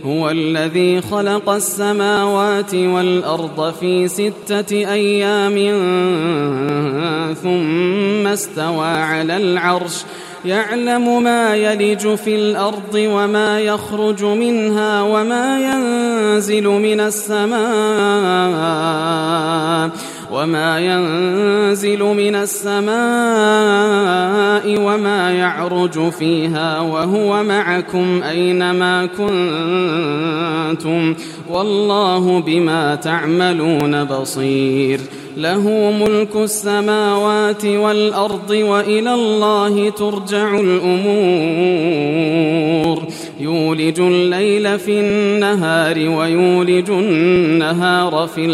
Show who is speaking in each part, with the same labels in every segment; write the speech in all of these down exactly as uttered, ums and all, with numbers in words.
Speaker 1: هو الذي خلق السماوات والأرض في ستة أيام ثم استوى على العرش يعلم ما يلج في الأرض وما يخرج منها وما ينزل من السماء وما ينزل من السماء وما يعرج فيها وهو معكم أينما كنتم والله بما تعملون بصير. له ملك السماوات والأرض وإلى الله ترجع الأمور. يولج الليل في النهار ويولج النهار في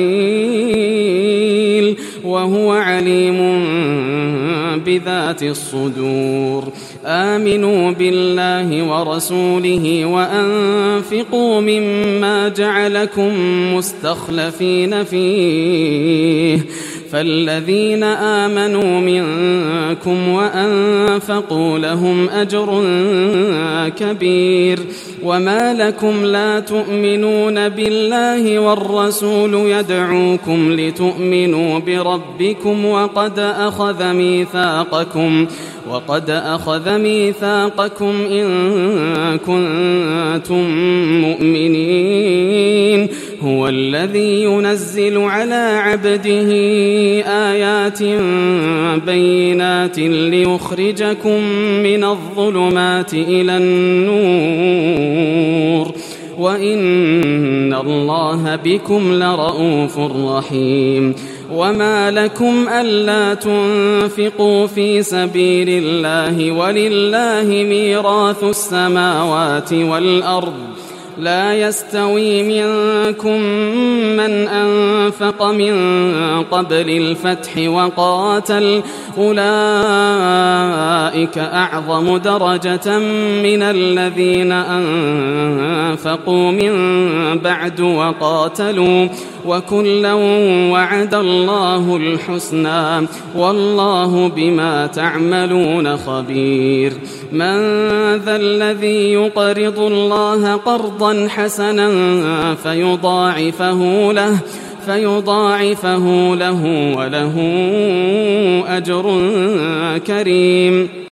Speaker 1: الليل وهو عليم بذات الصدور. آمنوا بالله ورسوله وأنفقوا مما جعلكم مستخلفين فيه فالذين آمنوا منكم وأنفقوا لهم أجر كبير. وما لكم لا تؤمنون بالله والرسول يدعوكم لتؤمنوا بربكم وقد أخذ ميثاقكم وقد أخذ ميثاقكم إن كنتم مؤمنين. هو الذي ينزل على عبده آيات بينات ليخرجكم من الظلمات إلى النور وإن الله بكم لرؤوف رحيم. وما لكم ألا تنفقوا في سبيل الله ولله ميراث السماوات والأرض لا يستوي منكم من أنفق من قبل الفتح وقاتل أولئك أعظم درجة من الذين أنفقوا من بعد وقاتلوا وكلا وعد الله الحسنى والله بما تعملون خبير. من ذا الذي يقرض الله قرضا حسنا فيضاعفه له فيضاعفه له وله أجر كريم.